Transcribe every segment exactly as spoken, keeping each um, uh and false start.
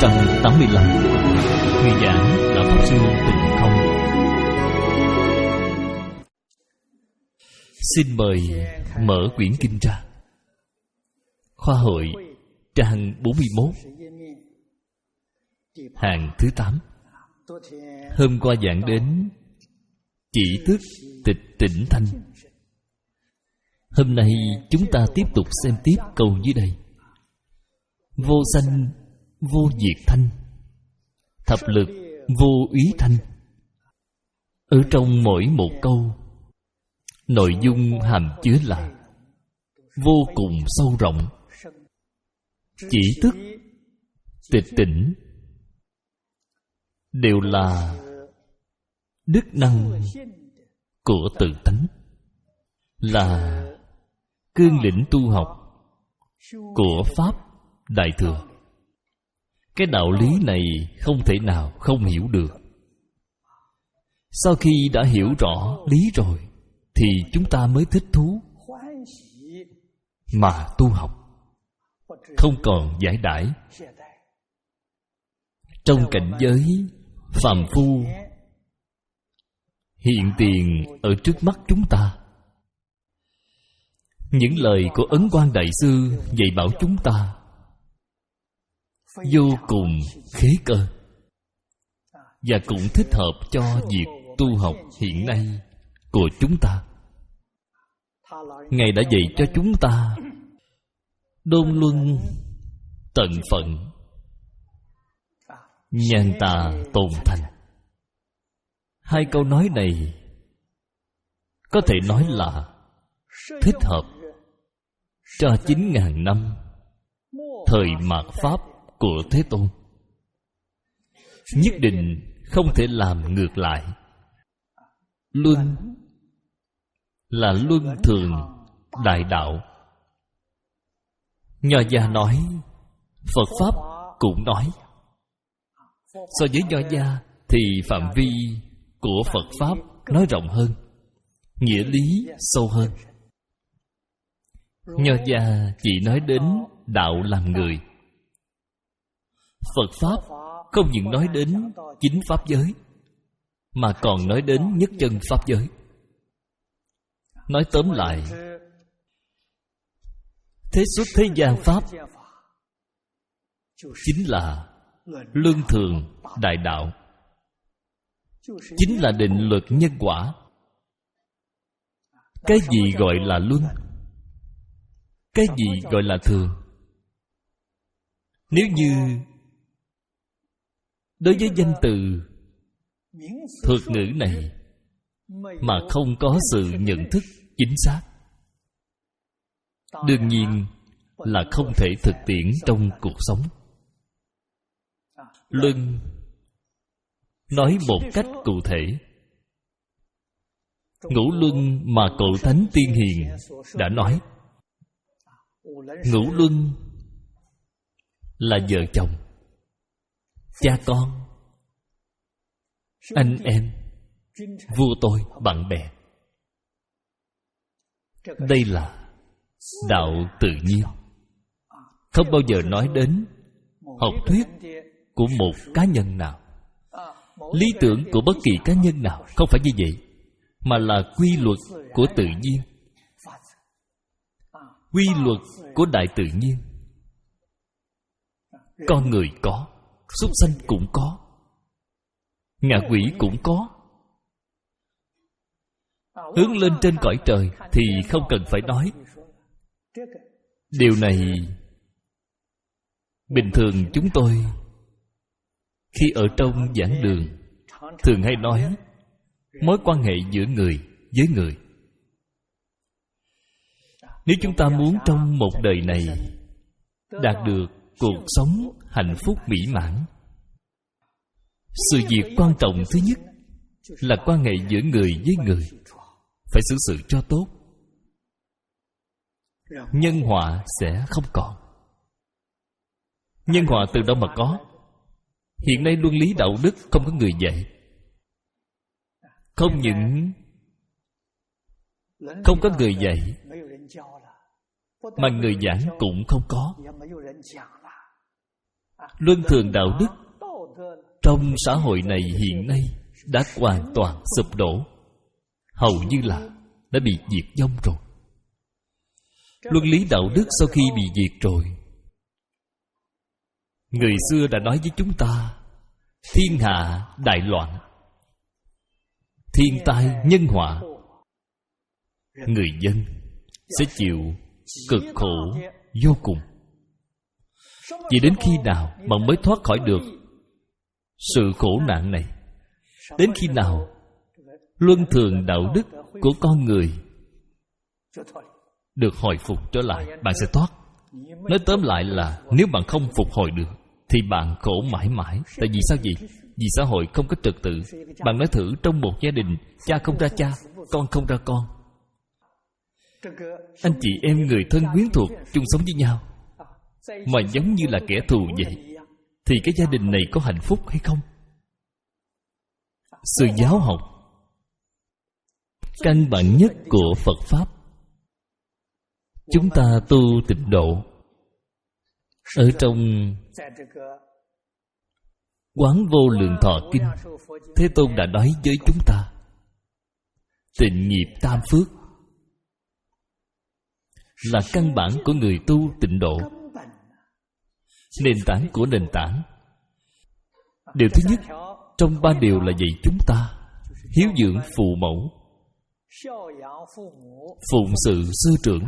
trăm tám mươi lăm. Người giảng là Pháp Sư Tịnh Không. Xin mời mở quyển kinh ra. Khoa hội trang bốn mươi mốt, hàng thứ tám. Hôm qua giảng đến chỉ thức tịch tỉnh thanh. Hôm nay chúng ta tiếp tục xem tiếp câu dưới đây. Vô sanh vô diệt thanh, thập lực vô úy thanh. Ở trong mỗi một câu, nội dung hàm chứa là vô cùng sâu rộng. Chỉ thức, tịch tỉnh đều là đức năng của tự tánh, là cương lĩnh tu học của Pháp Đại Thừa. Cái đạo lý này không thể nào không hiểu được. Sau khi đã hiểu rõ lý rồi thì chúng ta mới thích thú mà tu học, không còn giải đãi. Trong cảnh giới phàm phu hiện tiền ở trước mắt chúng ta, những lời của Ấn Quang Đại Sư dạy bảo chúng ta vô cùng khế cơ, và cũng thích hợp cho việc tu học hiện nay của chúng ta. Ngài đã dạy cho chúng ta đôn luân tận phận, nhàn tà tồn thành. Hai câu nói này có thể nói là thích hợp cho chín ngàn năm thời mạt Pháp của Thế Tôn. Nhất định không thể làm ngược lại. Luân là luân thường đại đạo. Nho gia nói, Phật Pháp cũng nói. So với Nho gia thì phạm vi của Phật Pháp nói rộng hơn, nghĩa lý sâu hơn. Nho gia chỉ nói đến đạo làm người. Phật Pháp không những nói đến chính Pháp giới, mà còn nói đến nhất chân Pháp giới. Nói tóm lại, thế xuất thế gian Pháp chính là luân thường đại đạo, chính là định luật nhân quả. Cái gì gọi là luân? Cái gì gọi là thường? Nếu như đối với danh từ thuật ngữ này mà không có sự nhận thức chính xác, đương nhiên là không thể thực tiễn trong cuộc sống. Luân nói một cách cụ thể. Ngũ luân mà Cậu Thánh Tiên Hiền đã nói. Ngũ luân là vợ chồng, cha con, anh em, vua tôi, bạn bè. Đây là đạo tự nhiên, không bao giờ nói đến học thuyết của một cá nhân nào, lý tưởng của bất kỳ cá nhân nào. Không phải như vậy, mà là quy luật của tự nhiên, quy luật của đại tự nhiên. Con người có, súc sanh cũng có, ngạ quỷ cũng có. Hướng lên trên cõi trời thì không cần phải nói. Điều này bình thường chúng tôi khi ở trong giảng đường thường hay nói mối quan hệ giữa người với người. Nếu chúng ta muốn trong một đời này đạt được cuộc sống hạnh phúc mỹ mãn, sự việc quan trọng thứ nhất là quan hệ giữa người với người phải xử sự cho tốt. Nhân họa sẽ không còn. Nhân họa từ đâu mà có? Hiện nay luân lý đạo đức không có người dạy. Không những không có người dạy, mà người giảng cũng không có. luân thường đạo đức trong xã hội này hiện nay đã hoàn toàn sụp đổ, hầu như là đã bị diệt vong rồi. Luân lý đạo đức sau khi bị diệt rồi, người xưa đã nói với chúng ta, thiên hạ đại loạn, thiên tai nhân họa, người dân sẽ chịu cực khổ vô cùng. Chỉ đến khi nào mà mới thoát khỏi được sự khổ nạn này? Đến khi nào luân thường đạo đức của con người được hồi phục trở lại, bạn sẽ thoát. Nói tóm lại là nếu bạn không phục hồi được thì bạn khổ mãi mãi. Tại vì sao vậy? Vì xã hội không có trật tự. Bạn nói thử, trong một gia đình, cha không ra cha, con không ra con, anh chị em người thân quyến thuộc chung sống với nhau mà giống như là kẻ thù vậy, thì cái gia đình này có hạnh phúc hay không? Sự giáo học căn bản nhất của Phật Pháp, chúng ta tu tịnh độ, ở trong Quán Vô Lượng Thọ Kinh, Thế Tôn đã nói với chúng ta, tịnh nghiệp tam phước là căn bản của người tu tịnh độ, nền tảng của nền tảng. Điều thứ nhất trong ba điều là dạy chúng ta hiếu dưỡng phụ mẫu, phụng sự sư trưởng.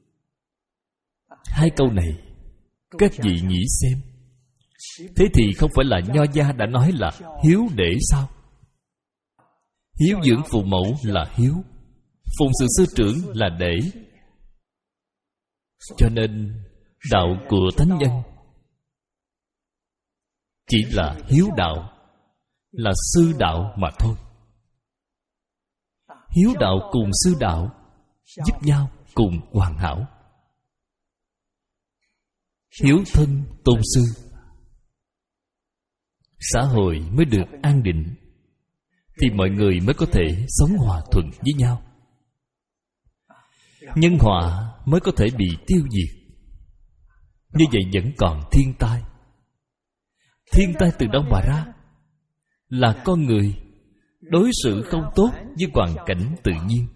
Hai câu này các vị nghĩ xem, thế thì không phải là Nho gia đã nói là hiếu để sao? Hiếu dưỡng phụ mẫu là hiếu, phụng sự sư trưởng là để. Cho nên đạo của thánh nhân chỉ là hiếu đạo, là sư đạo mà thôi. Hiếu đạo cùng sư đạo giúp nhau cùng hoàn hảo. Hiếu thân tôn sư, xã hội mới được an định, thì mọi người mới có thể sống hòa thuận với nhau, nhân họa mới có thể bị tiêu diệt. Như vậy vẫn còn thiên tai. Thiên tai từ đâu mà ra? Là con người đối xử không tốt với hoàn cảnh tự nhiên,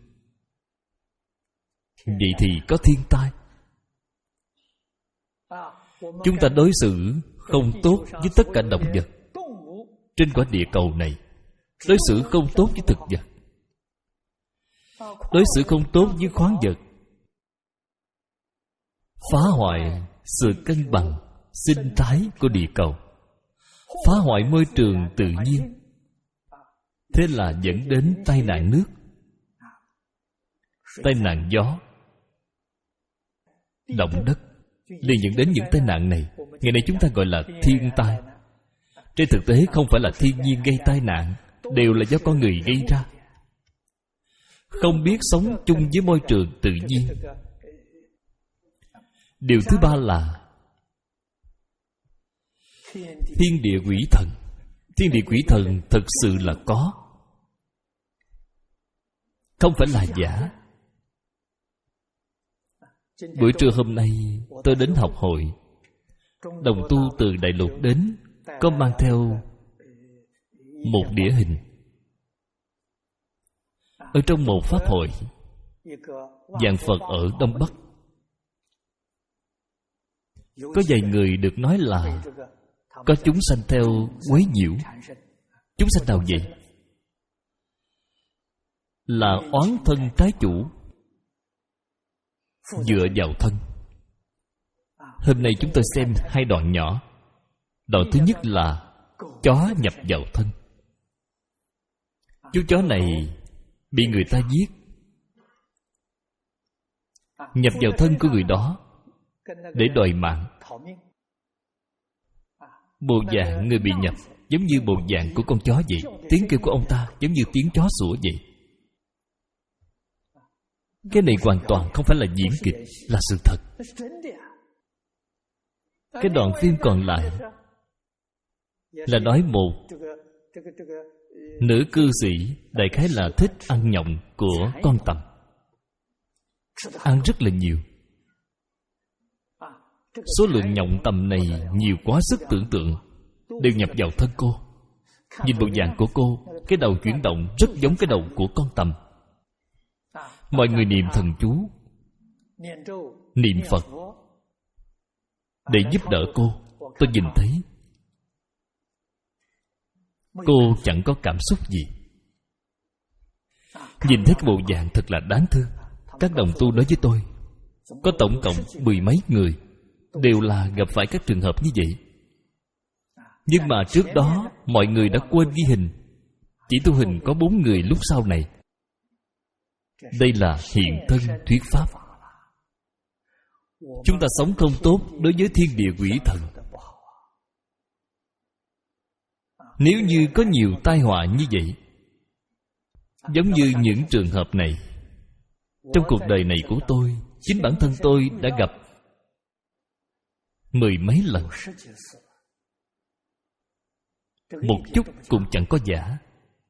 vậy thì có thiên tai. Chúng ta đối xử không tốt với tất cả động vật trên quả địa cầu này, đối xử không tốt với thực vật, đối xử không tốt với khoáng vật, phá hoại sự cân bằng sinh thái của địa cầu, phá hoại môi trường tự nhiên. Thế là dẫn đến tai nạn nước, tai nạn gió, động đất, liền dẫn đến những tai nạn này. Ngày nay chúng ta gọi là thiên tai. Trên thực tế không phải là thiên nhiên gây tai nạn, đều là do con người gây ra. Không biết sống chung với môi trường tự nhiên. Điều thứ ba là thiên địa quỷ thần. Thiên địa quỷ thần thực sự là có, không phải là giả. Buổi trưa hôm nay tôi đến học hội, đồng tu từ Đại Lục đến, có mang theo một đĩa hình. Ở trong một pháp hội giảng Phật ở Đông Bắc, có vài người được nói là có chúng sanh theo quấy nhiễu. Chúng sanh nào vậy? Là oán thân trái chủ dựa vào thân. Hôm nay chúng tôi xem hai đoạn nhỏ. Đoạn thứ nhất là chó nhập vào thân. Chú chó này bị người ta giết, nhập vào thân của người đó để đòi mạng. Bộ dạng người bị nhập giống như bộ dạng của con chó vậy. Tiếng kêu của ông ta giống như tiếng chó sủa vậy. Cái này hoàn toàn không phải là diễn kịch, là sự thật. Cái đoạn phim còn lại là nói một nữ cư sĩ, đại khái là thích ăn nhộng của con tằm, ăn rất là nhiều. Số lượng nhộng tầm này nhiều quá sức tưởng tượng, đều nhập vào thân cô. Nhìn bộ dạng của cô, cái đầu chuyển động rất giống cái đầu của con tầm. Mọi người niệm thần chú, niệm Phật để giúp đỡ cô. Tôi nhìn thấy cô chẳng có cảm xúc gì. Nhìn thấy cái bộ dạng thật là đáng thương. Các đồng tu nói với tôi, có tổng cộng mười mấy người đều là gặp phải các trường hợp như vậy. Nhưng mà trước đó mọi người đã quên ghi hình, chỉ tu hình có bốn người lúc sau này. Đây là hiện thân thuyết pháp. Chúng ta sống không tốt đối với thiên địa quỷ thần. Nếu như có nhiều tai họa như vậy, giống như những trường hợp này, trong cuộc đời này của tôi, chính bản thân tôi đã gặp mười mấy lần. Một chút cũng chẳng có giả.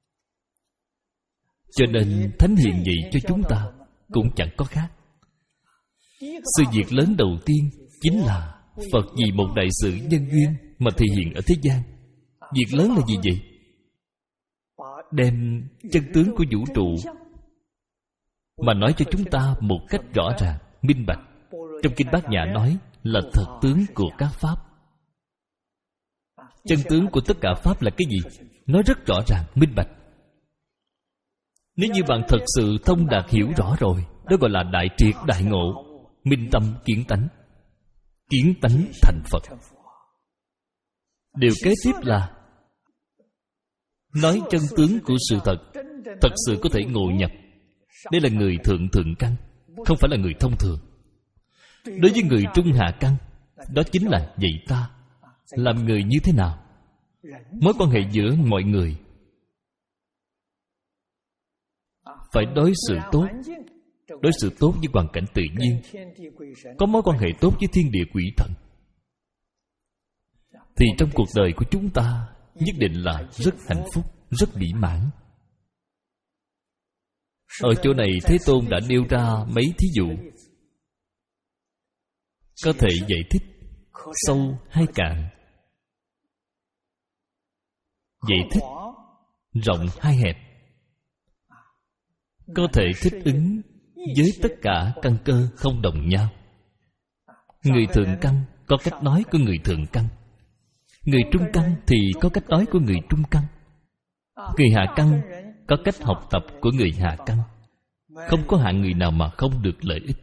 Cho nên thánh hiền vậy cho chúng ta cũng chẳng có khác. Sự việc lớn đầu tiên chính là Phật vì một đại sự nhân duyên mà thể hiện ở thế gian. Việc lớn là gì vậy? Đem chân tướng của vũ trụ mà nói cho chúng ta một cách rõ ràng, minh bạch. Trong Kinh Bát Nhã nói là thật tướng của các pháp. Chân tướng của tất cả pháp là cái gì? Nói rất rõ ràng, minh bạch. Nếu như bạn thật sự thông đạt hiểu rõ rồi, đó gọi là đại triệt đại ngộ, minh tâm kiến tánh. Kiến tánh thành Phật. Điều kế tiếp là nói chân tướng của sự thật, thật sự có thể ngộ nhập. Đây là người thượng thượng căn, không phải là người thông thường. Đối với người trung hạ căn, đó chính là dạy ta làm người như thế nào. Mối quan hệ giữa mọi người phải đối xử tốt. Đối xử tốt với hoàn cảnh tự nhiên, có mối quan hệ tốt với thiên địa quỷ thần, thì trong cuộc đời của chúng ta nhất định là rất hạnh phúc, rất mỹ mãn. Ở chỗ này Thế Tôn đã nêu ra mấy thí dụ, có thể giải thích sâu hay cạn, giải thích rộng hay hẹp, có thể thích ứng với tất cả căn cơ không đồng nhau. Người thượng căn có cách nói của người thượng căn, người trung căn thì có cách nói của người trung căn, người hạ căn có cách học tập của người hạ căn. Không có hạng người nào mà không được lợi ích.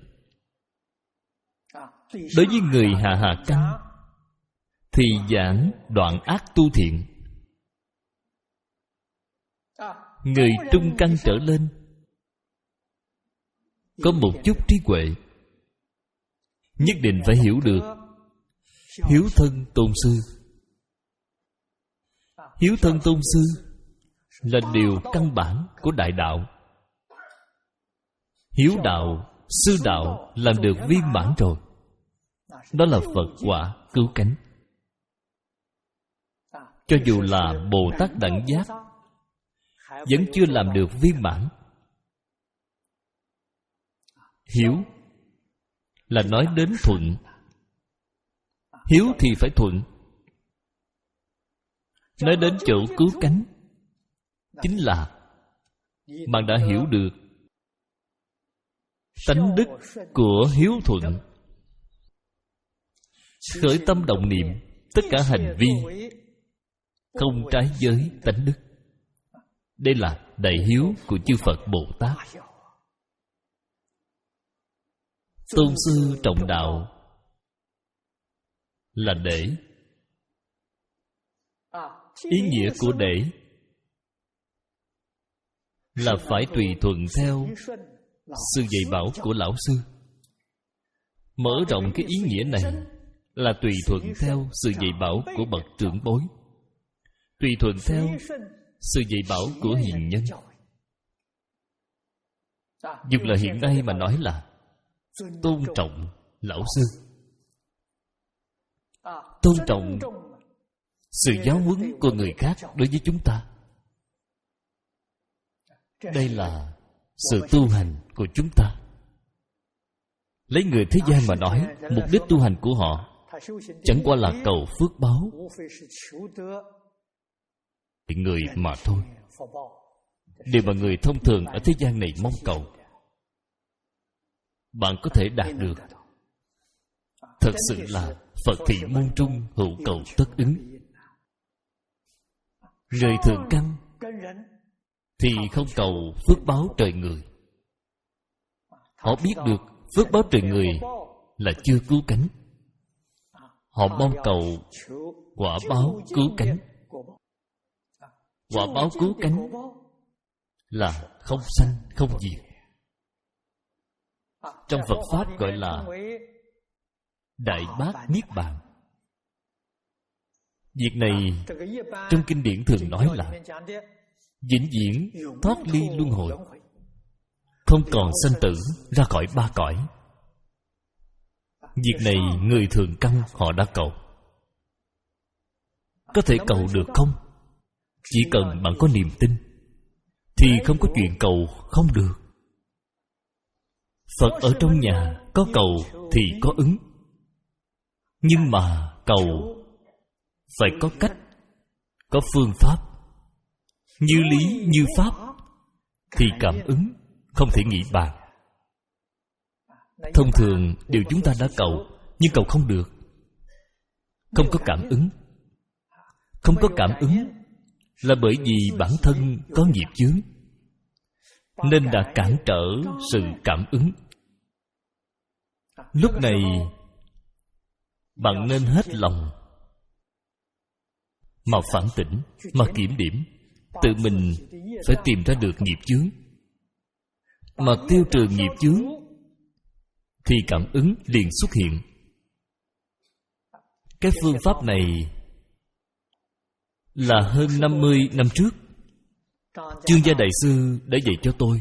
Đối với người hạ hạ căn thì giảng đoạn ác tu thiện. Người trung căn trở lên có một chút trí huệ, nhất định phải hiểu được hiếu thân tôn sư. Hiếu thân tôn sư là điều căn bản của đại đạo. Hiếu đạo, sư đạo làm được viên mãn rồi, đó là Phật quả cứu cánh. Cho dù là Bồ Tát Đẳng Giác vẫn chưa làm được viên mãn. Hiếu là nói đến thuận. Hiếu thì phải thuận. Nói đến chỗ cứu cánh, chính là bạn đã hiểu được tánh đức của hiếu thuận. Khởi tâm động niệm, tất cả hành vi không trái với tánh đức. Đây là đại hiếu của chư Phật Bồ Tát. Tôn sư trọng đạo là để. Ý nghĩa của để là phải tùy thuận theo sự dạy bảo của lão sư. Mở rộng cái ý nghĩa này là tùy thuận theo sự dạy bảo của bậc trưởng bối, tùy thuận theo sự dạy bảo của hiền nhân. Dù là hiện nay mà nói là tôn trọng lão sư, tôn trọng sự giáo huấn của người khác đối với chúng ta. Đây là sự tu hành của chúng ta. Lấy người thế gian mà nói, mục đích tu hành của họ chẳng qua là cầu phước báo người mà thôi. Điều mà người thông thường ở thế gian này mong cầu, bạn có thể đạt được. Thật sự là Phật thị môn trung hữu cầu tất ứng. Người thường căn thì không cầu phước báo trời người. Họ biết được phước báo trời người là chưa cứu cánh. Họ mong cầu quả báo cứu cánh. Quả báo cứu cánh là không sanh không diệt. Trong Phật Pháp gọi là Đại Bát Niết Bàn. Việc này trong kinh điển thường nói là vĩnh viễn thoát ly luân hồi, không còn sanh tử, ra khỏi ba cõi. Việc này người thường căn họ đã cầu. Có thể cầu được không? Chỉ cần bạn có niềm tin thì không có chuyện cầu không được. Phật ở trong nhà có cầu thì có ứng. Nhưng mà cầu phải có cách, có phương pháp. Như lý như pháp thì cảm ứng không thể nghĩ bàn. Thông thường điều chúng ta đã cầu nhưng cầu không được, không có cảm ứng. Không có cảm ứng là bởi vì bản thân có nghiệp chướng, nên đã cản trở sự cảm ứng. Lúc này bạn nên hết lòng mà phản tỉnh, mà kiểm điểm. Tự mình phải tìm ra được nghiệp chướng, mà tiêu trừ nghiệp chướng thì cảm ứng liền xuất hiện. Cái phương pháp này là hơn năm mươi năm trước Chương Gia Đại Sư đã dạy cho tôi.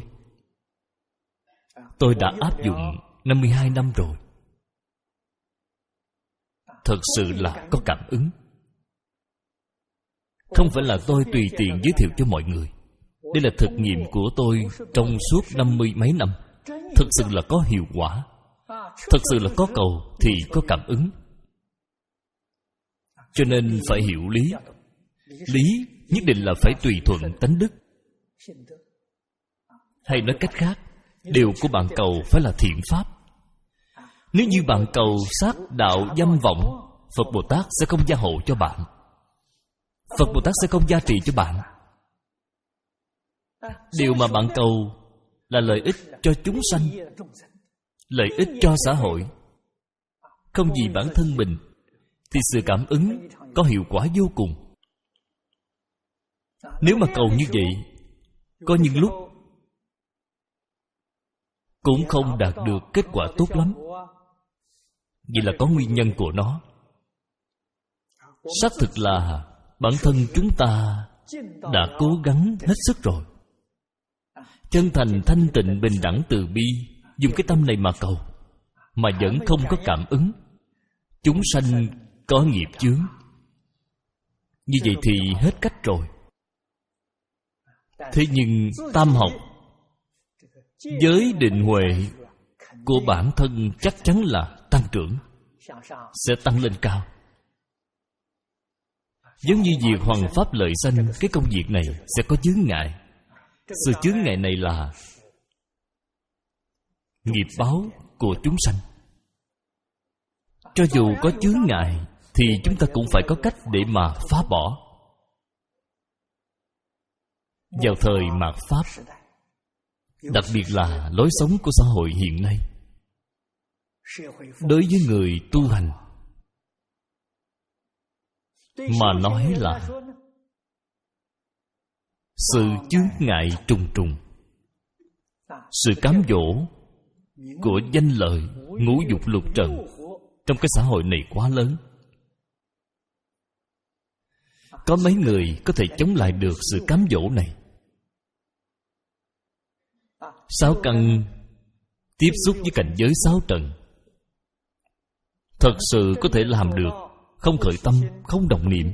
Tôi đã áp dụng năm mươi hai năm rồi. Thật sự là có cảm ứng. Không phải là tôi tùy tiện giới thiệu cho mọi người. Đây là thực nghiệm của tôi trong suốt năm mươi mấy năm. Thật sự là có hiệu quả. Thật sự là có cầu thì có cảm ứng. Cho nên phải hiểu lý. Lý nhất định là phải tùy thuận tánh đức. Hay nói cách khác, điều của bạn cầu phải là thiện pháp. Nếu như bạn cầu sát đạo dâm vọng, Phật Bồ Tát sẽ không gia hộ cho bạn. Phật Bồ Tát sẽ không gia trị cho bạn. Điều mà bạn cầu là lợi ích cho chúng sanh, lợi ích cho xã hội, không vì bản thân mình, thì sự cảm ứng có hiệu quả vô cùng. Nếu mà cầu như vậy, có những lúc cũng không đạt được kết quả tốt lắm. Vậy là có nguyên nhân của nó. Xác thực là bản thân chúng ta đã cố gắng hết sức rồi. Chân thành, thanh tịnh, bình đẳng, từ bi, dùng cái tâm này mà cầu, mà vẫn không có cảm ứng. Chúng sanh có nghiệp chướng. Như vậy thì hết cách rồi. Thế nhưng tam học, giới định huệ của bản thân chắc chắn là tăng trưởng, sẽ tăng lên cao. Giống như việc hoằng pháp lợi sanh, cái công việc này sẽ có chướng ngại. Sự chướng ngại này là nghiệp báo của chúng sanh. Cho dù có chướng ngại thì chúng ta cũng phải có cách để mà phá bỏ. Vào thời mạt Pháp, đặc biệt là lối sống của xã hội hiện nay, đối với người tu hành mà nói là sự chướng ngại trùng trùng. Sự cám dỗ của danh lợi, ngũ dục lục trần trong cái xã hội này quá lớn. Có mấy người có thể chống lại được sự cám dỗ này? Sáu căn tiếp xúc với cảnh giới sáu trần, thật sự có thể làm được, không khởi tâm, không động niệm.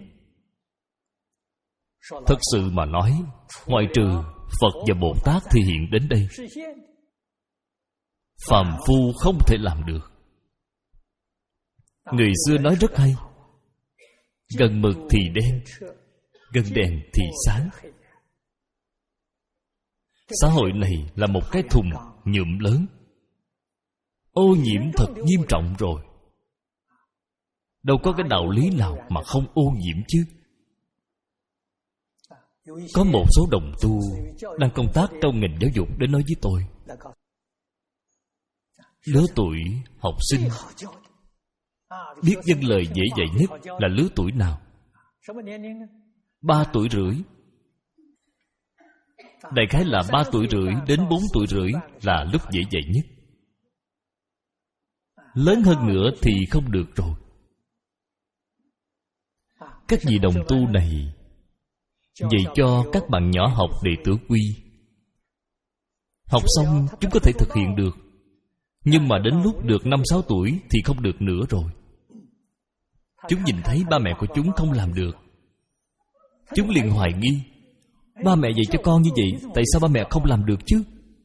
Thật sự mà nói, ngoại trừ Phật và Bồ Tát thì hiện đến đây. phàm phu không thể làm được. Người xưa nói rất hay: gần mực thì đen, gần đèn thì sáng. Xã hội này là một cái thùng nhuộm lớn, ô nhiễm thật nghiêm trọng rồi. Đâu có cái đạo lý nào mà không ô nhiễm chứ. Có một số đồng tu đang công tác trong ngành giáo dục đến nói với tôi: lứa tuổi học sinh biết vâng lời dễ dạy nhất là lứa tuổi nào? Ba tuổi rưỡi. Đại khái là ba tuổi rưỡi đến bốn tuổi rưỡi là lúc dễ dạy nhất. Lớn hơn nữa thì không được rồi. Các vị đồng tu này dạy cho các bạn nhỏ học đệ tử quy. Học xong chúng có thể thực hiện được, nhưng mà đến lúc được năm sáu tuổi thì không được nữa rồi. Chúng nhìn thấy ba mẹ của chúng không làm được, chúng liền hoài nghi: ba mẹ dạy cho con như vậy, tại sao ba mẹ không làm được chứ?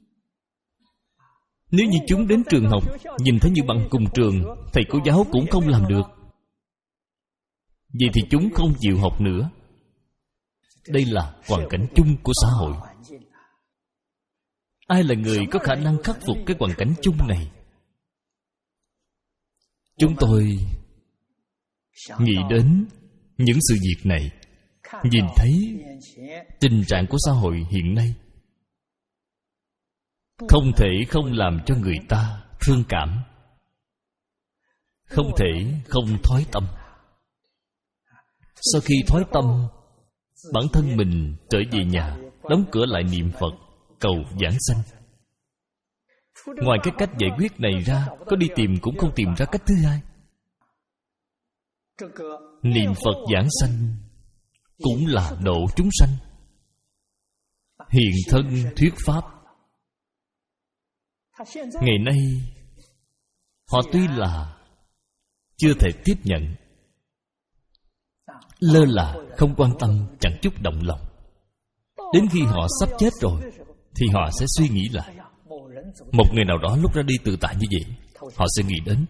Nếu như chúng đến trường học, nhìn thấy như bằng cùng trường, thầy cô giáo cũng không làm được, vậy thì chúng không chịu học nữa. Đây là hoàn cảnh chung của xã hội. Ai là người có khả năng khắc phục cái hoàn cảnh chung này? Chúng tôi nghĩ đến những sự việc này, nhìn thấy tình trạng của xã hội hiện nay, không thể không làm cho người ta thương cảm, không thể không thoái tâm. Sau khi thoái tâm, bản thân mình trở về nhà, đóng cửa lại niệm Phật, cầu giảng sanh. Ngoài cái cách giải quyết này ra, có đi tìm cũng không tìm ra cách thứ hai. Niệm Phật giảng sanh cũng là độ chúng sanh, hiện thân thuyết pháp. Ngày nay họ tuy là chưa thể tiếp nhận, lơ là, không quan tâm, chẳng chút động lòng. Đến khi họ sắp chết rồi thì họ sẽ suy nghĩ lại. Một người nào đó lúc ra đi tự tại như vậy, họ sẽ nghĩ đến.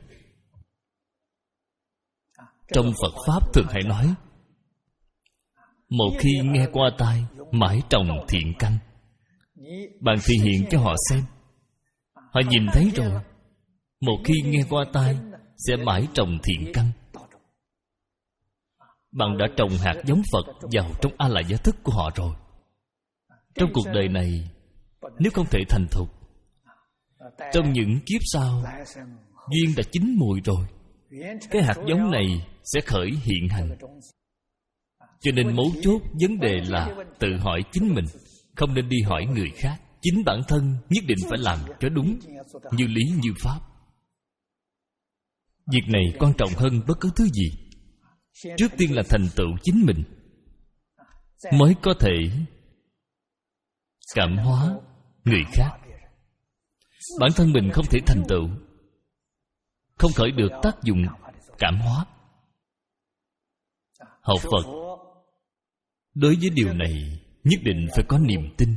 Trong Phật Pháp thường hay nói: một khi nghe qua tai, mãi trồng thiện căn. Bạn thị hiện cho họ xem. Họ nhìn thấy rồi, một khi nghe qua tai sẽ mãi trồng thiện căn. Bạn đã trồng hạt giống Phật vào trong a la gia thức của họ rồi. Trong cuộc đời này, nếu không thể thành thục, trong những kiếp sau, duyên đã chín mùi rồi, cái hạt giống này sẽ khởi hiện hành. Cho nên mấu chốt vấn đề là tự hỏi chính mình, không nên đi hỏi người khác. Chính bản thân nhất định phải làm cho đúng, như lý như pháp. Việc này quan trọng hơn bất cứ thứ gì. Trước tiên là thành tựu chính mình, mới có thể cảm hóa người khác. Bản thân mình không thể thành tựu, không khởi được tác dụng cảm hóa. Học Phật đối với điều này nhất định phải có niềm tin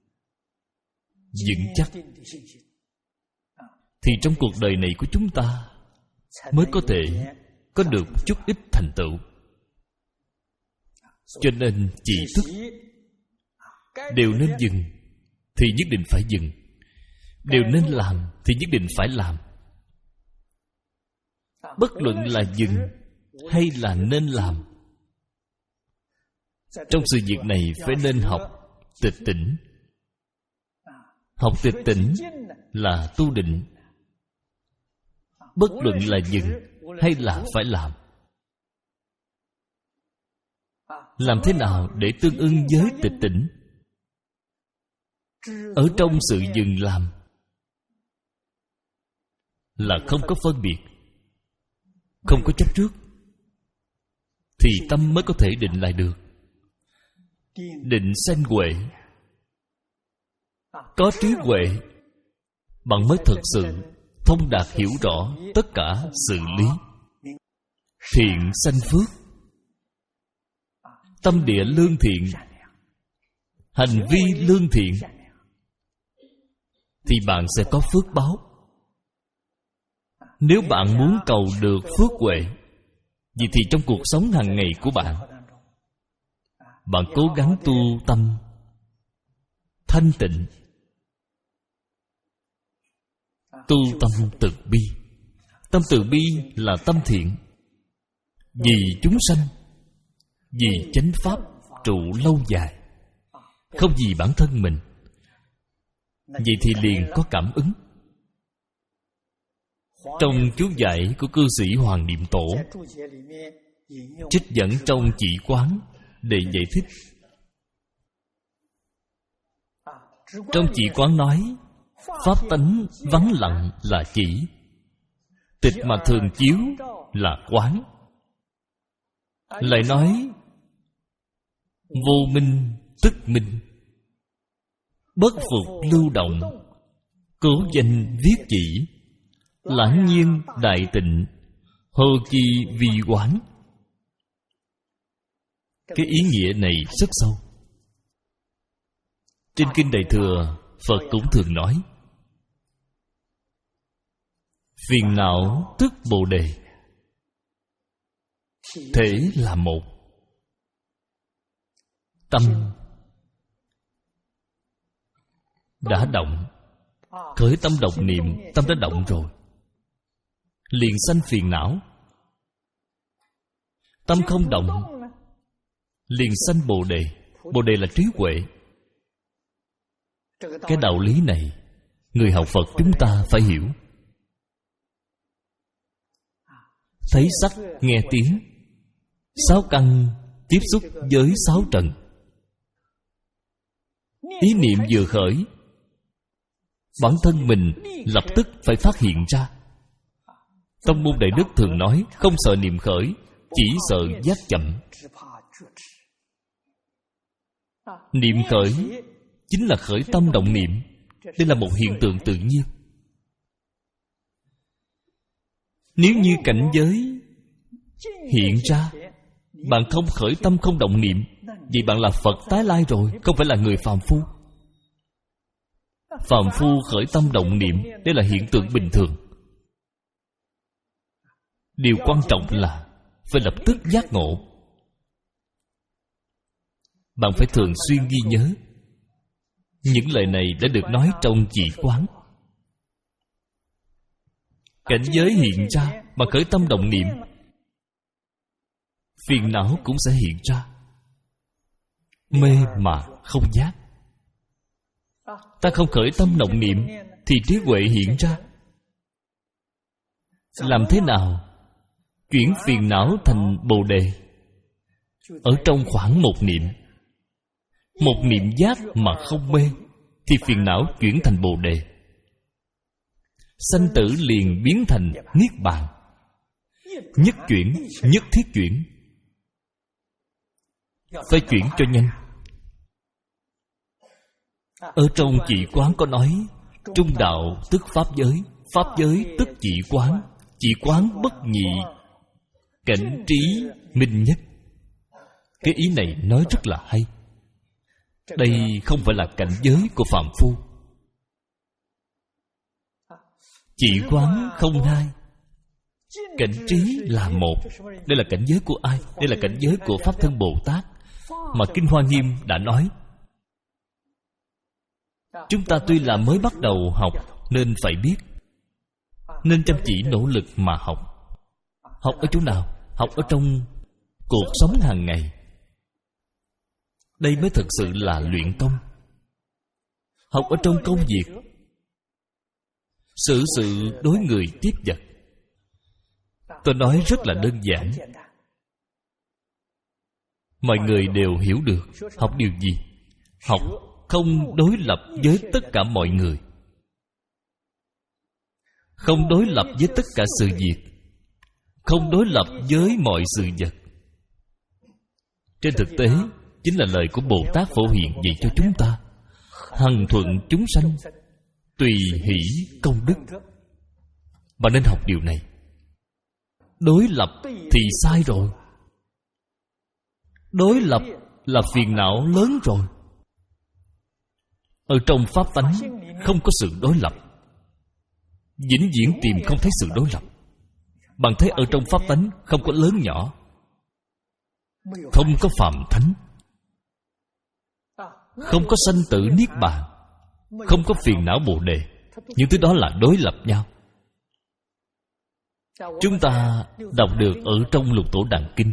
vững chắc, thì trong cuộc đời này của chúng ta mới có thể có được chút ít thành tựu. Cho nên chỉ thức điều nên dừng thì nhất định phải dừng, điều nên làm thì nhất định phải làm. Bất luận là dừng hay là nên làm, trong sự việc này phải nên học tịch tỉnh. Học tịch tỉnh là tu định. Bất luận là dừng hay là phải làm. Làm thế nào để tương ưng với tịch tỉnh? Ở trong sự dừng làm là không có phân biệt, không có chấp trước, thì tâm mới có thể định lại được. Định sanh huệ. Có trí huệ, bạn mới thực sự thông đạt hiểu rõ tất cả sự lý. Thiện sanh phước. Tâm địa lương thiện, hành vi lương thiện, thì bạn sẽ có phước báo. Nếu bạn muốn cầu được phước huệ, vậy thì trong cuộc sống hàng ngày của bạn, bạn cố gắng tu tâm thanh tịnh, tu tâm từ bi. Tâm từ bi là tâm thiện, vì chúng sanh, vì chánh pháp trụ lâu dài, không vì bản thân mình. Vậy thì liền có cảm ứng. Trong chú giải của cư sĩ Hoàng Niệm Tổ trích dẫn trong Chỉ Quán để giải thích. Trong Chỉ Quán nói, pháp tánh vắng lặng là chỉ, tịch mà thường chiếu là quán. Lại nói, vô minh tức minh, bất phục lưu động, cố danh viết chỉ, lãng nhiên đại tịnh, hồ chi vi quán. Cái ý nghĩa này rất sâu. Trên Kinh Đại Thừa, Phật cũng thường nói, phiền não tức Bồ Đề, thể là một. Tâm đã động, khởi tâm động niệm, tâm đã động rồi, liền sanh phiền não. Tâm không động, liền sanh Bồ Đề. Bồ Đề là trí huệ. Cái đạo lý này, người học Phật chúng ta phải hiểu. Thấy sắc, nghe tiếng, sáu căn tiếp xúc với sáu trần. Ý niệm vừa khởi, bản thân mình lập tức phải phát hiện ra. Tông môn Đại Đức thường nói, không sợ niệm khởi, chỉ sợ giác chậm. Niệm khởi chính là khởi tâm động niệm. Đây là một hiện tượng tự nhiên. Nếu như cảnh giới hiện ra, bạn không khởi tâm không động niệm, vậy bạn là Phật tái lai rồi, không phải là người phàm phu. Phàm phu khởi tâm động niệm, đây là hiện tượng bình thường. Điều quan trọng là phải lập tức giác ngộ. Bạn phải thường xuyên ghi nhớ. Những lời này đã được nói trong Chỉ Quán. Cảnh giới hiện ra mà khởi tâm động niệm, phiền não cũng sẽ hiện ra. Mê mà không giác. Ta không khởi tâm động niệm thì trí huệ hiện ra. Làm thế nào chuyển phiền não thành Bồ Đề? Ở trong khoảng một niệm. Một niệm giác mà không mê, thì phiền não chuyển thành Bồ Đề. Sanh tử liền biến thành Niết Bàn. Nhất chuyển, nhất thiết chuyển. Phải chuyển cho nhanh. Ở trong Chỉ Quán có nói, trung đạo tức pháp giới, pháp giới tức chỉ quán, chỉ quán bất nhị, cảnh trí minh nhất. Cái ý này nói rất là hay. Đây không phải là cảnh giới của phàm phu. Chỉ quán không hai, cảnh trí là một. Đây là cảnh giới của ai? Đây là cảnh giới của Pháp Thân Bồ Tát, mà Kinh Hoa Nghiêm đã nói. Chúng ta tuy là mới bắt đầu học, nên phải biết, nên chăm chỉ nỗ lực mà học. Học ở chỗ nào? Học ở trong cuộc sống hàng ngày. Đây mới thực sự là luyện công. Học ở trong công việc, xử sự đối người tiếp vật. Tôi nói rất là đơn giản, mọi người đều hiểu được. Học điều gì? Học không đối lập với tất cả mọi người, không đối lập với tất cả sự việc, không đối lập với mọi sự vật. Trên thực tế, chính là lời của Bồ Tát Phổ Hiền dạy cho chúng ta: hằng thuận chúng sanh, tùy hỷ công đức. Bạn nên học điều này. Đối lập thì sai rồi. Đối lập là phiền não lớn rồi. Ở trong pháp tánh không có sự đối lập. vĩnh viễn tìm không thấy sự đối lập. Bạn thấy ở trong pháp tánh không có lớn nhỏ, không có phàm thánh, không có sanh tử niết bàn, không có phiền não bồ đề. Những thứ đó là đối lập nhau. Chúng ta đọc được ở trong Lục Tổ Đàn Kinh.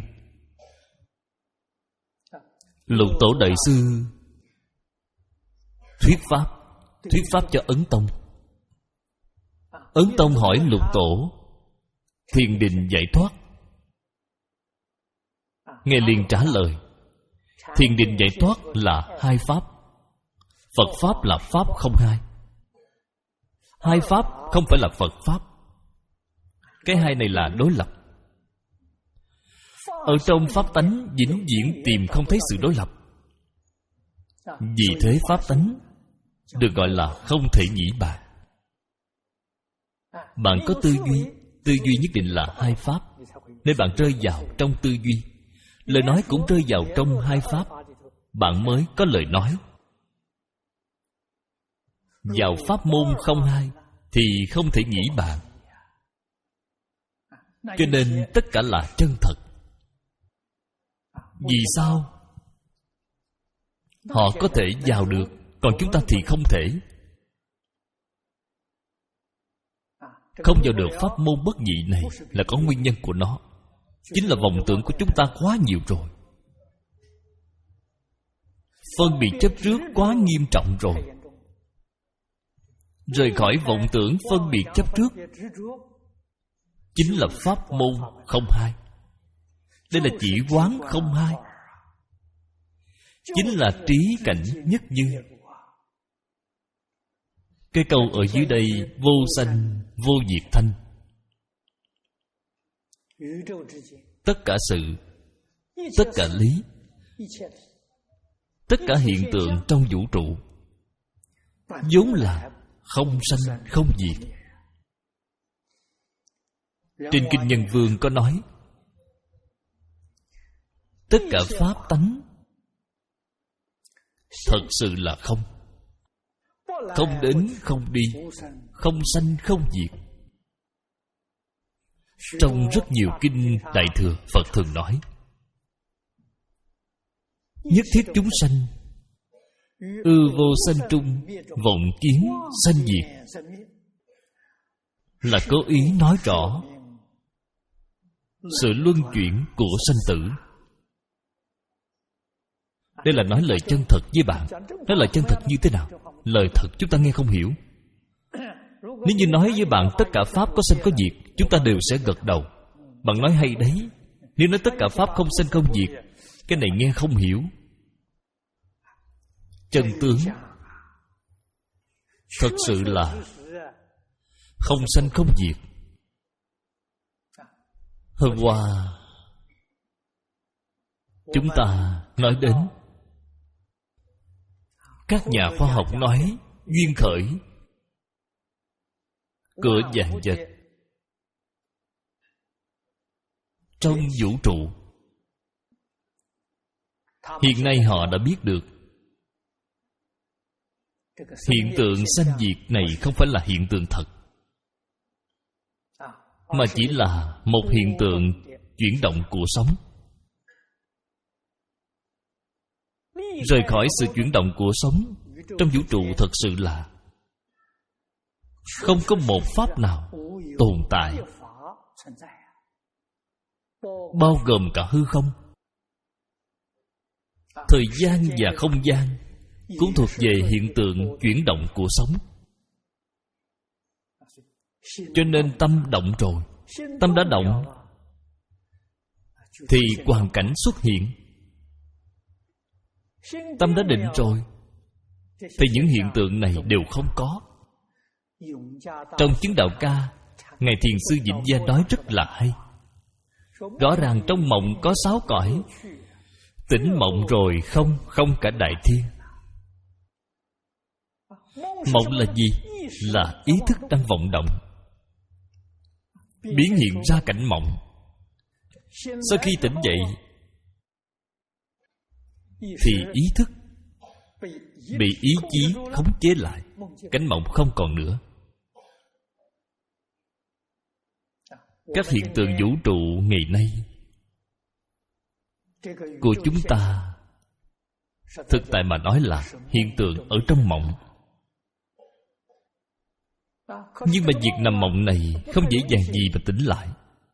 Lục Tổ Đại Sư thuyết pháp, thuyết pháp cho Ấn Tông. Ấn Tông hỏi Lục Tổ thiền định giải thoát. Ngài liền trả lời, thiền định giải thoát là hai pháp. Phật pháp là pháp không hai. Hai pháp không phải là Phật pháp. Cái hai này là đối lập. Ở trong pháp tánh vĩnh viễn tìm không thấy sự đối lập. Vì thế pháp tánh được gọi là không thể nghĩ bàn. Bạn có tư duy, tư duy nhất định là hai pháp, nên bạn rơi vào trong tư duy. Lời nói cũng rơi vào trong hai pháp, bạn mới có lời nói. Vào pháp môn không hai thì không thể nghĩ bàn. Cho nên tất cả là chân thật. Vì sao họ có thể vào được, còn chúng ta thì không thể? Không vào được pháp môn bất nhị này là có nguyên nhân của nó. Chính là vọng tưởng của chúng ta quá nhiều rồi. Phân biệt chấp trước quá nghiêm trọng rồi. Rời khỏi vọng tưởng phân biệt chấp trước chính là pháp môn không hai. Đây là chỉ quán không hai, chính là trí cảnh nhất như. Cái câu ở dưới đây vô sanh vô diệt thanh. Tất cả sự, tất cả lý, tất cả hiện tượng trong vũ trụ vốn là không sanh không diệt. Trên Kinh Nhân Vương có nói, tất cả pháp tánh thật sự là không. Không đến không đi, không sanh không diệt. Trong rất nhiều kinh Đại Thừa, Phật thường nói, nhất thiết chúng sanh, ư vô sanh trung, vọng kiến sanh diệt. Là cố ý nói rõ sự luân chuyển của sanh tử. Đây là nói lời chân thật với bạn. Nói lời chân thật như thế nào? Lời thật chúng ta nghe không hiểu. Nếu như nói với bạn tất cả pháp có sanh có diệt, chúng ta đều sẽ gật đầu. Bạn nói hay đấy. Nếu nói tất cả pháp không sanh không diệt, cái này nghe không hiểu. Chân tướng thật sự là không sanh không diệt. Hôm qua chúng ta nói đến các nhà khoa học nói duyên khởi của vạn vật trong vũ trụ. Hiện nay họ đã biết được hiện tượng sanh diệt này không phải là hiện tượng thật, mà chỉ là một hiện tượng chuyển động của sống. Rời khỏi sự chuyển động của sống, trong vũ trụ thật sự là không có một pháp nào tồn tại, bao gồm cả hư không. Thời gian và không gian cũng thuộc về hiện tượng chuyển động của sống. Cho nên tâm động rồi, tâm đã động thì hoàn cảnh xuất hiện. Tâm đã định rồi thì những hiện tượng này đều không có. Trong Chứng Đạo Ca, Ngài Thiền Sư Vĩnh Gia nói rất là hay. Rõ ràng trong mộng có sáu cõi. Tỉnh mộng rồi không, không cả đại thiên. Mộng là gì? Là ý thức đang vọng động, biến hiện ra cảnh mộng. Sau khi tỉnh dậy thì ý thức bị ý chí khống chế lại, cảnh mộng không còn nữa. các hiện tượng vũ trụ ngày nay của chúng ta, thực tại mà nói là hiện tượng ở trong mộng. Nhưng mà việc nằm mộng này không dễ dàng gì mà tỉnh lại.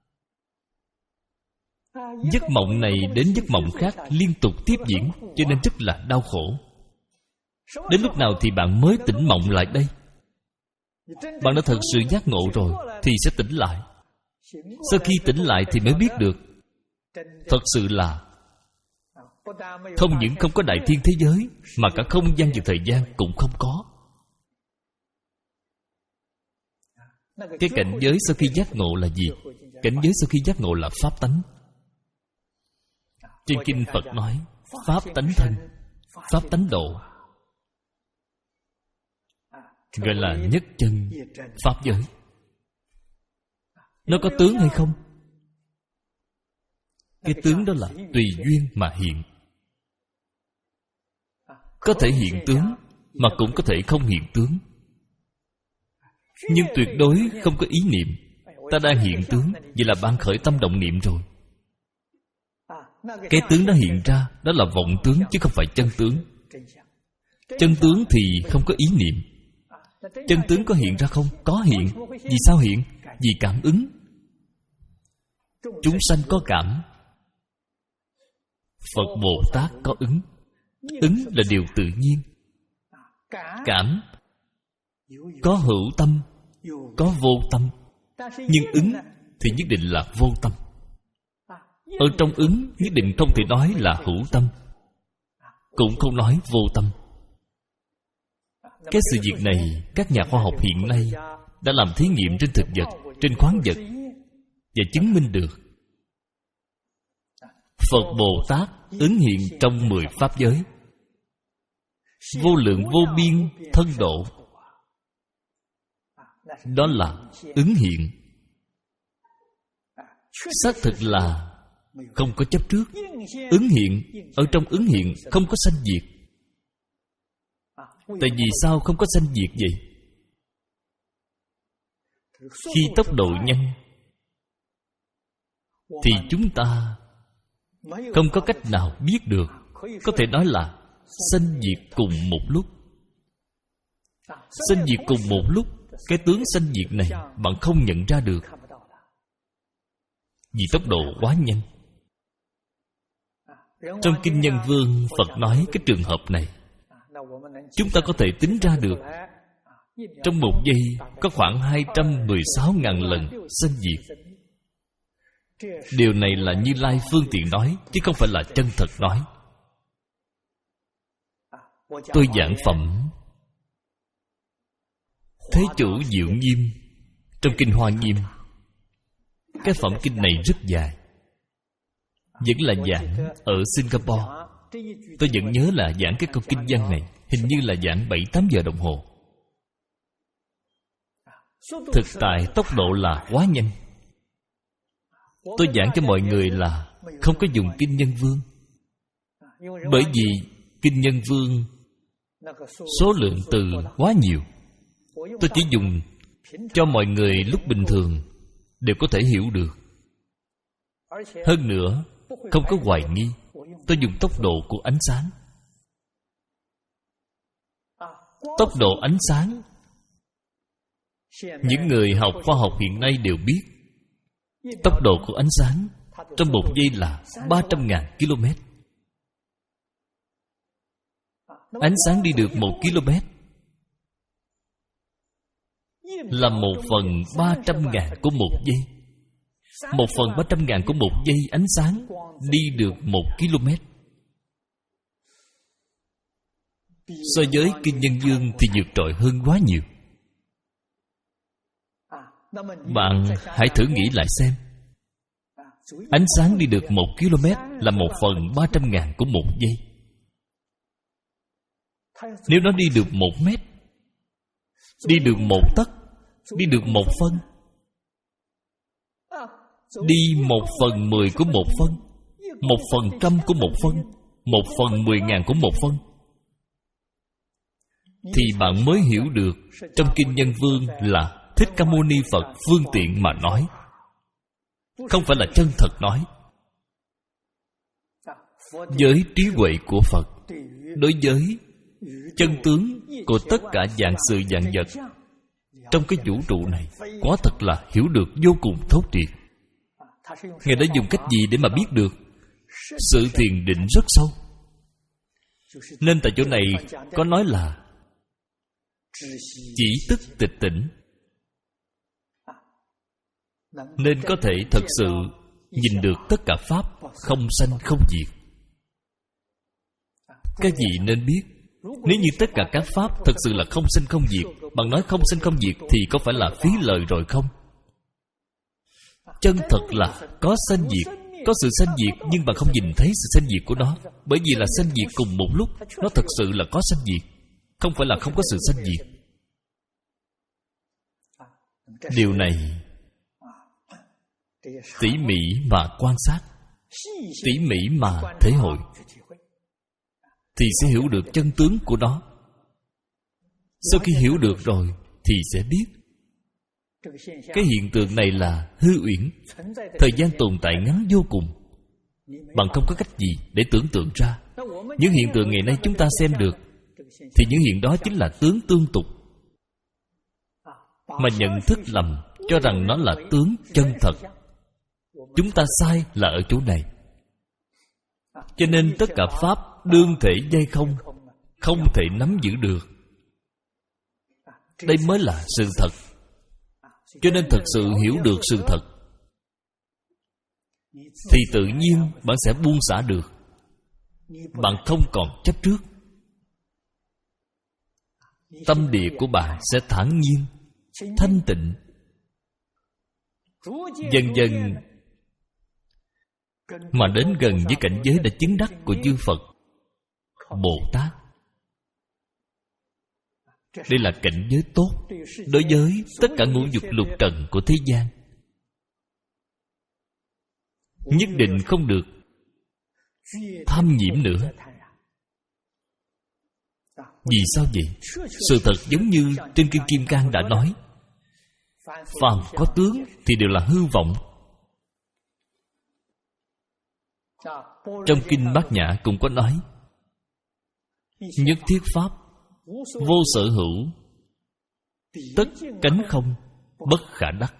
Giấc mộng này đến giấc mộng khác liên tục tiếp diễn, cho nên rất là đau khổ. Đến lúc nào thì bạn mới tỉnh mộng lại đây? Bạn đã thật sự giác ngộ rồi thì sẽ tỉnh lại. Sau khi tỉnh lại thì mới biết được, thật sự là không những không có đại thiên thế giới, mà cả không gian và thời gian cũng không có. Cái cảnh giới sau khi giác ngộ là gì? Cảnh giới sau khi giác ngộ là pháp tánh. Trên kinh Phật nói pháp tánh thân, pháp tánh độ, gọi là nhất chân pháp giới. Nó có tướng hay không? Cái tướng đó là tùy duyên mà hiện. Có thể hiện tướng, mà cũng có thể không hiện tướng. Nhưng tuyệt đối không có ý niệm ta đang hiện tướng. Vậy là bạn khởi tâm động niệm rồi. Cái tướng đó hiện ra, đó là vọng tướng chứ không phải chân tướng. Chân tướng thì không có ý niệm. Chân tướng có hiện ra không? Có hiện. Vì sao hiện? Vì cảm ứng. Chúng sanh có cảm, Phật Bồ Tát có ứng. Ứng là điều tự nhiên. Cảm có hữu tâm, có vô tâm. Nhưng ứng thì nhất định là vô tâm. Ở trong ứng nhất định không thể nói là hữu tâm, cũng không nói vô tâm. Cái sự việc này các nhà khoa học hiện nay đã làm thí nghiệm trên thực vật, trên khoáng vật, và chứng minh được Phật Bồ Tát ứng hiện trong mười pháp giới, vô lượng vô biên thân độ. Đó là ứng hiện. Xác thực là không có chấp trước. Ứng hiện, ở trong ứng hiện không có sanh diệt. Tại vì sao không có sanh diệt vậy? Khi tốc độ nhanh thì chúng ta không có cách nào biết được. Có thể nói là sanh diệt cùng một lúc. Sanh diệt cùng một lúc. Cái tướng sanh diệt này bạn không nhận ra được, vì tốc độ quá nhanh. Trong Kinh Nhân Vương, Phật nói cái trường hợp này chúng ta có thể tính ra được. Trong một giây có khoảng hai trăm mười sáu ngàn lần sanh diệt. Điều này là Như Lai phương tiện nói, chứ không phải là chân thật nói. Tôi giảng phẩm Thế Chủ Diệu Nghiêm trong Kinh Hoa Nghiêm. Cái phẩm kinh này rất dài, vẫn là giảng ở Singapore. Tôi vẫn nhớ là giảng cái câu kinh văn này, hình như là giảng bảy tám giờ đồng hồ. Thực tại tốc độ là quá nhanh. Tôi giảng cho mọi người là không có dùng Kinh Nhân Vương, bởi vì Kinh Nhân Vương số lượng từ quá nhiều. Tôi chỉ dùng cho mọi người lúc bình thường đều có thể hiểu được. Hơn nữa không có hoài nghi. Tôi dùng tốc độ của ánh sáng. Tốc độ ánh sáng, những người học khoa học hiện nay đều biết tốc độ của ánh sáng trong một giây là ba trăm ngàn km. Ánh sáng đi được một km là một phần ba trăm ngàn của một giây. Một phần ba trăm ngàn của một giây ánh sáng đi được một km. So với Kinh Nhân Vương thì vượt trội hơn quá nhiều. Bạn hãy thử nghĩ lại xem. Ánh sáng đi được một km là một phần ba trăm ngàn của một giây. Nếu nó đi được một mét, đi được một tấc, đi được một phân, đi một phần mười của một phân, một phần trăm của một phân, một phần mười ngàn của một phân, thì bạn mới hiểu được trong Kinh Nhân Vương là Thích Ca Mâu Ni Phật phương tiện mà nói. không phải là chân thật nói. Với trí huệ của Phật, đối với chân tướng của tất cả vạn sự vạn vật trong cái vũ trụ này, quả thật là hiểu được vô cùng thấu triệt. Ngài đã dùng cách gì để mà biết được? Sự thiền định rất sâu. Nên tại chỗ này có nói là chỉ tức tịch tỉnh, nên có thể thật sự nhìn được tất cả Pháp không sanh không diệt. Cái gì nên biết? Nếu như tất cả các Pháp thật sự là không sanh không diệt, bằng nói không sanh không diệt thì có phải là phí lời rồi không? Chân thật là có sanh diệt, có sự sanh diệt, nhưng mà không nhìn thấy sự sanh diệt của nó. Bởi vì là sanh diệt cùng một lúc, nó thật sự là có sanh diệt, không phải là không có sự sanh diệt. Điều này tỉ mỉ mà quan sát, tỉ mỉ mà thể hội, thì sẽ hiểu được chân tướng của nó. Sau khi hiểu được rồi thì sẽ biết cái hiện tượng này là hư uyển, thời gian tồn tại ngắn vô cùng, bằng không có cách gì để tưởng tượng ra. Những hiện tượng ngày nay chúng ta xem được thì những hiện đó chính là tướng tương tục, mà nhận thức lầm cho rằng nó là tướng chân thật. Chúng ta sai là ở chỗ này. Cho nên tất cả Pháp đương thể giai không, không thể nắm giữ được. Đây mới là sự thật. Cho nên thật sự hiểu được sự thật thì tự nhiên bạn sẽ buông xả được. Bạn không còn chấp trước. Tâm địa của bạn sẽ thản nhiên, thanh tịnh. Dần dần mà đến gần với cảnh giới đã chứng đắc của chư Phật, Bồ Tát. Đây là cảnh giới tốt đối với tất cả ngũ dục lục trần của thế gian. Nhất định không được tham nhiễm nữa. Vì sao vậy? Sự thật giống như trên Kinh Kim Cang đã nói, phàm có tướng thì đều là hư vọng. Trong Kinh Bát Nhã cũng có nói, nhất thiết Pháp vô sở hữu, tất cánh không, bất khả đắc.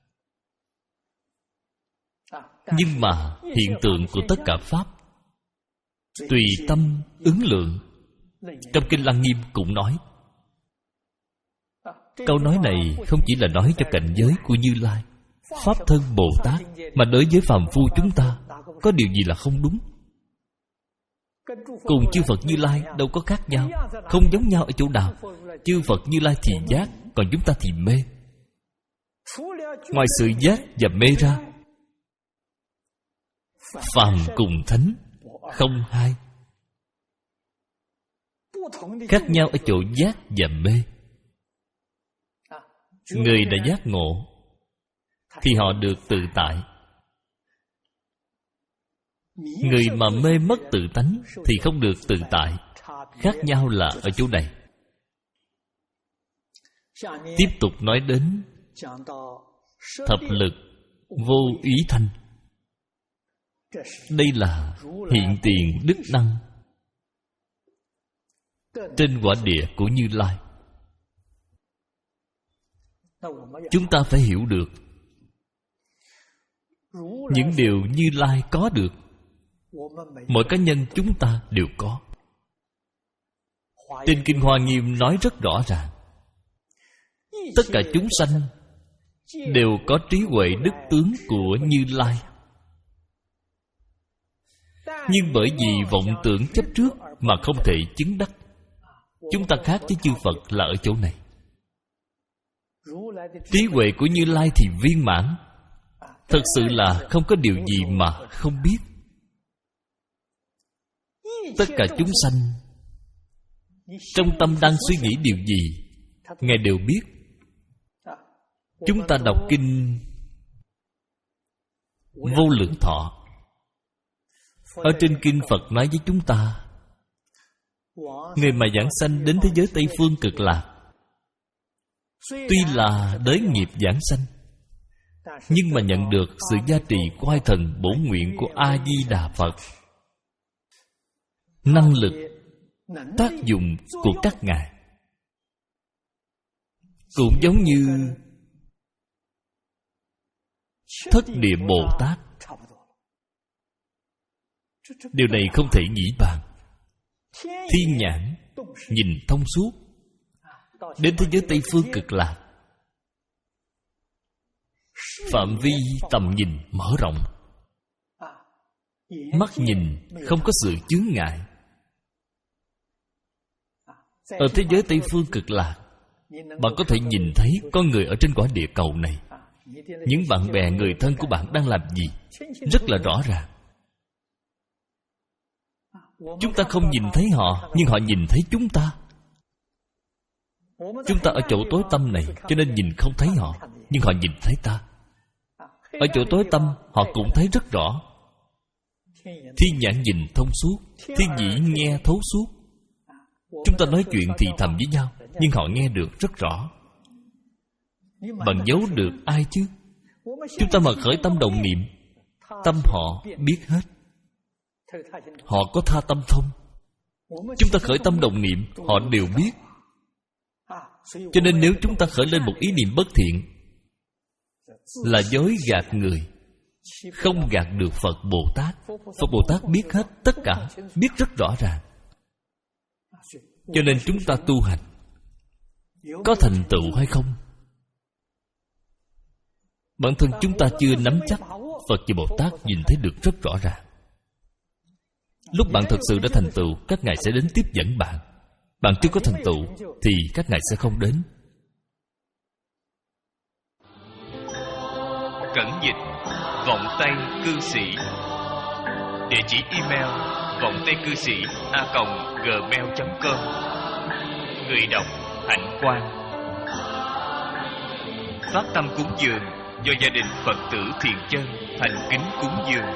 Nhưng mà hiện tượng của tất cả Pháp tùy tâm ứng lượng. Trong Kinh Lăng Nghiêm cũng nói. Câu nói này không chỉ là nói cho cảnh giới của Như Lai, Pháp thân Bồ Tát, mà đối với phàm phu chúng ta có điều gì là không đúng? Cùng chư Phật Như Lai đâu có khác nhau. Không giống nhau ở chỗ nào? Chư Phật Như Lai thì giác, còn chúng ta thì mê. Ngoài sự giác và mê ra, phàm cùng thánh không hai. Khác nhau ở chỗ giác và mê. Người đã giác ngộ thì họ được tự tại. Người mà mê mất tự tánh thì không được tự tại. Khác nhau là ở chỗ này. Tiếp tục nói đến thập lực vô úy thanh. Đây là hiện tiền đức năng trên quả địa của Như Lai. Chúng ta phải hiểu được những điều Như Lai có được, mỗi cá nhân chúng ta đều có. Trên Kinh Hoa Nghiêm nói rất rõ ràng, tất cả chúng sanh đều có trí huệ đức tướng của Như Lai. Nhưng bởi vì vọng tưởng chấp trước mà không thể chứng đắc. Chúng ta khác với chư Phật là ở chỗ này. Trí huệ của Như Lai thì viên mãn. Thật sự là không có điều gì mà không biết. Tất cả chúng sanh trong tâm đang suy nghĩ điều gì, Ngài đều biết. Chúng ta đọc kinh Vô Lượng Thọ. Ở trên kinh Phật nói với chúng ta, người mà giảng sanh đến thế giới Tây Phương Cực Lạc, tuy là đới nghiệp giảng sanh, nhưng mà nhận được sự gia trì của hai thần bổn nguyện của A-di-đà Phật, năng lực, tác dụng của các ngài cũng giống như Thất Địa Bồ Tát. Điều này không thể nghĩ bàn. Thiên nhãn nhìn thông suốt, đến thế giới Tây Phương Cực Lạc, phạm vi tầm nhìn mở rộng, mắt nhìn không có sự chướng ngại. Ở thế giới Tây Phương Cực Lạc, bạn có thể nhìn thấy con người ở trên quả địa cầu này, những bạn bè người thân của bạn đang làm gì rất là rõ ràng. Chúng ta không nhìn thấy họ, nhưng họ nhìn thấy chúng ta. Chúng ta ở chỗ tối tăm này, cho nên nhìn không thấy họ, nhưng họ nhìn thấy ta. Ở chỗ tối tăm, họ cũng thấy rất rõ. Thiên nhãn nhìn thông suốt, thiên nhĩ nghe thấu suốt. Chúng ta nói chuyện thì thầm với nhau, nhưng họ nghe được rất rõ. Bạn giấu được ai chứ? Chúng ta mà khởi tâm động niệm, tâm họ biết hết. Họ có tha tâm thông. Chúng ta khởi tâm động niệm, họ đều biết. Cho nên nếu chúng ta khởi lên một ý niệm bất thiện, là dối gạt người, không gạt được Phật Bồ Tát. Phật Bồ Tát biết hết tất cả, biết rất rõ ràng. Cho nên chúng ta tu hành có thành tựu hay không, bản thân chúng ta chưa nắm chắc. Phật và Bồ Tát nhìn thấy được rất rõ ràng. Lúc bạn thật sự đã thành tựu, các ngài sẽ đến tiếp dẫn bạn. Bạn chưa có thành tựu thì các ngài sẽ không đến. Cẩn dịch Vọng Tây Cư Sĩ. Địa chỉ email vọng tây cư sĩ a còng gmail chấm com. Người đọc Hạnh Quang. Phát tâm cúng dường do gia đình Phật tử Thiện Chân thành kính cúng dường.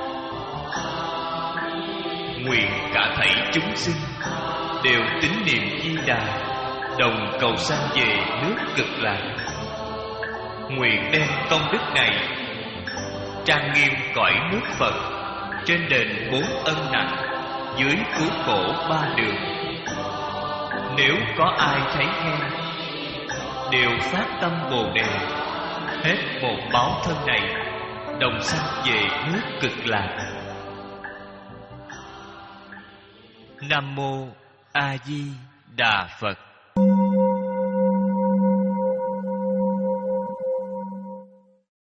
Nguyện cả thảy chúng sinh đều tín niệm Di Đà, đồng cầu sanh về nước Cực Lạc. Nguyện đem công đức này trang nghiêm cõi nước Phật, trên đền bốn ân nặng, dưới cứu khổ ba đường. Nếu có ai thấy nghe, đều phát tâm Bồ Đề, hết một báo thân này, đồng sanh về nước Cực Lạc. Nam mô A Di Đà Phật.